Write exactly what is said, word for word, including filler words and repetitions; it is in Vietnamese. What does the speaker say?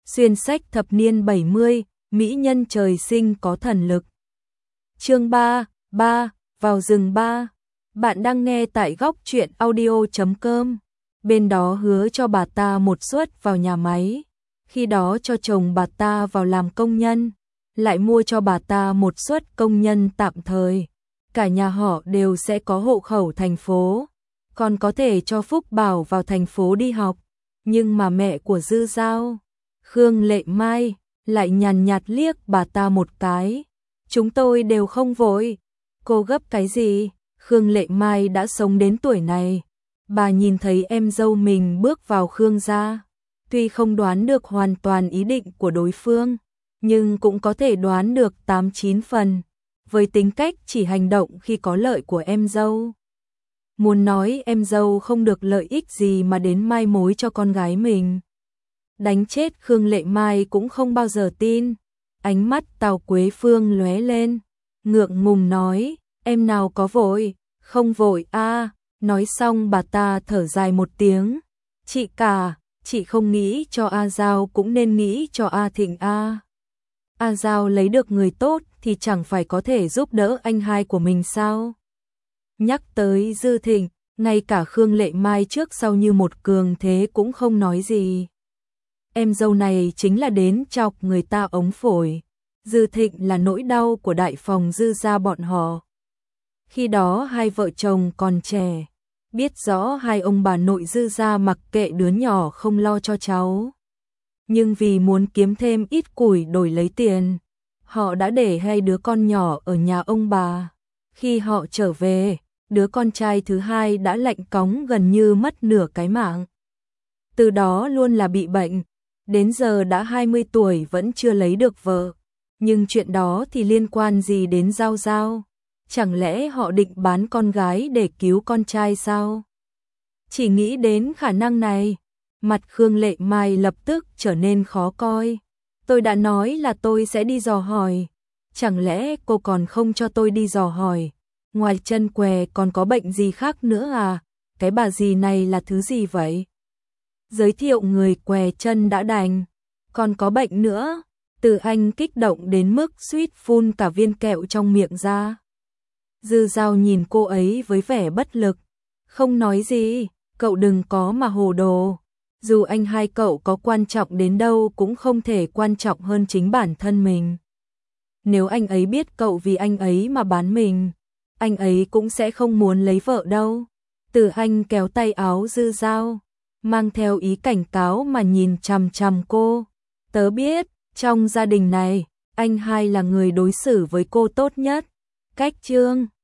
Xuyên sách thập niên bảy mươi, mỹ nhân trời sinh có thần lực. Chương ba, ba, vào rừng ba. Bạn đang nghe tại góc truyện audio chấm com. Bên đó hứa cho bà ta một suất vào nhà máy, khi đó cho chồng bà ta vào làm công nhân, lại mua cho bà ta một suất công nhân tạm thời. Cả nhà họ đều sẽ có hộ khẩu thành phố, còn có thể cho Phúc Bảo vào thành phố đi học. Nhưng mà mẹ của Dư Dao, Khương Lệ Mai, lại nhàn nhạt liếc bà ta một cái. Chúng tôi đều không vội. Cô gấp cái gì? Khương Lệ Mai đã sống đến tuổi này. Bà nhìn thấy em dâu mình bước vào Khương gia. Tuy không đoán được hoàn toàn ý định của đối phương, nhưng cũng có thể đoán được tám chín phần. Với tính cách chỉ hành động khi có lợi của em dâu. Muốn nói em dâu không được lợi ích gì mà đến mai mối cho con gái mình. Đánh chết Khương Lệ Mai cũng không bao giờ tin. Ánh mắt Tào Quế Phương lóe lên, ngượng ngùng nói, em nào có vội, không vội a. Nói xong bà ta thở dài một tiếng, chị cả, chị không nghĩ cho A Giao cũng nên nghĩ cho A Thịnh a. A Giao lấy được người tốt thì chẳng phải có thể giúp đỡ anh hai của mình sao? Nhắc tới Dư Thịnh, ngay cả Khương Lệ Mai trước sau như một cường thế cũng không nói gì. Em dâu này chính là đến chọc người ta ống phổi. Dư Thịnh là nỗi đau của đại phòng Dư gia bọn họ. Khi đó hai vợ chồng còn trẻ, biết rõ hai ông bà nội Dư gia mặc kệ đứa nhỏ không lo cho cháu. Nhưng vì muốn kiếm thêm ít củi đổi lấy tiền, họ đã để hai đứa con nhỏ ở nhà ông bà. Khi họ trở về, đứa con trai thứ hai đã lạnh cóng gần như mất nửa cái mạng. Từ đó luôn là bị bệnh, đến giờ đã hai mươi tuổi vẫn chưa lấy được vợ. Nhưng chuyện đó thì liên quan gì đến Giao Giao? Chẳng lẽ họ định bán con gái để cứu con trai sao? Chỉ nghĩ đến khả năng này, mặt Khương Lệ Mai lập tức trở nên khó coi. Tôi đã nói là tôi sẽ đi dò hỏi. Chẳng lẽ cô còn không cho tôi đi dò hỏi? Ngoài chân què còn có bệnh gì khác nữa à? Cái bà gì này là thứ gì vậy? Giới thiệu người què chân đã đành, còn có bệnh nữa. Từ Anh kích động đến mức suýt phun cả viên kẹo trong miệng ra. Dư Dao nhìn cô ấy với vẻ bất lực, không nói gì. Cậu đừng có mà hồ đồ. Dù anh hai cậu có quan trọng đến đâu cũng không thể quan trọng hơn chính bản thân mình. Nếu anh ấy biết cậu vì anh ấy mà bán mình, anh ấy cũng sẽ không muốn lấy vợ đâu. Từ Anh kéo tay áo Dư Dao, mang theo ý cảnh cáo mà nhìn chằm chằm cô. Tớ biết, trong gia đình này, anh hai là người đối xử với cô tốt nhất. Cách Trương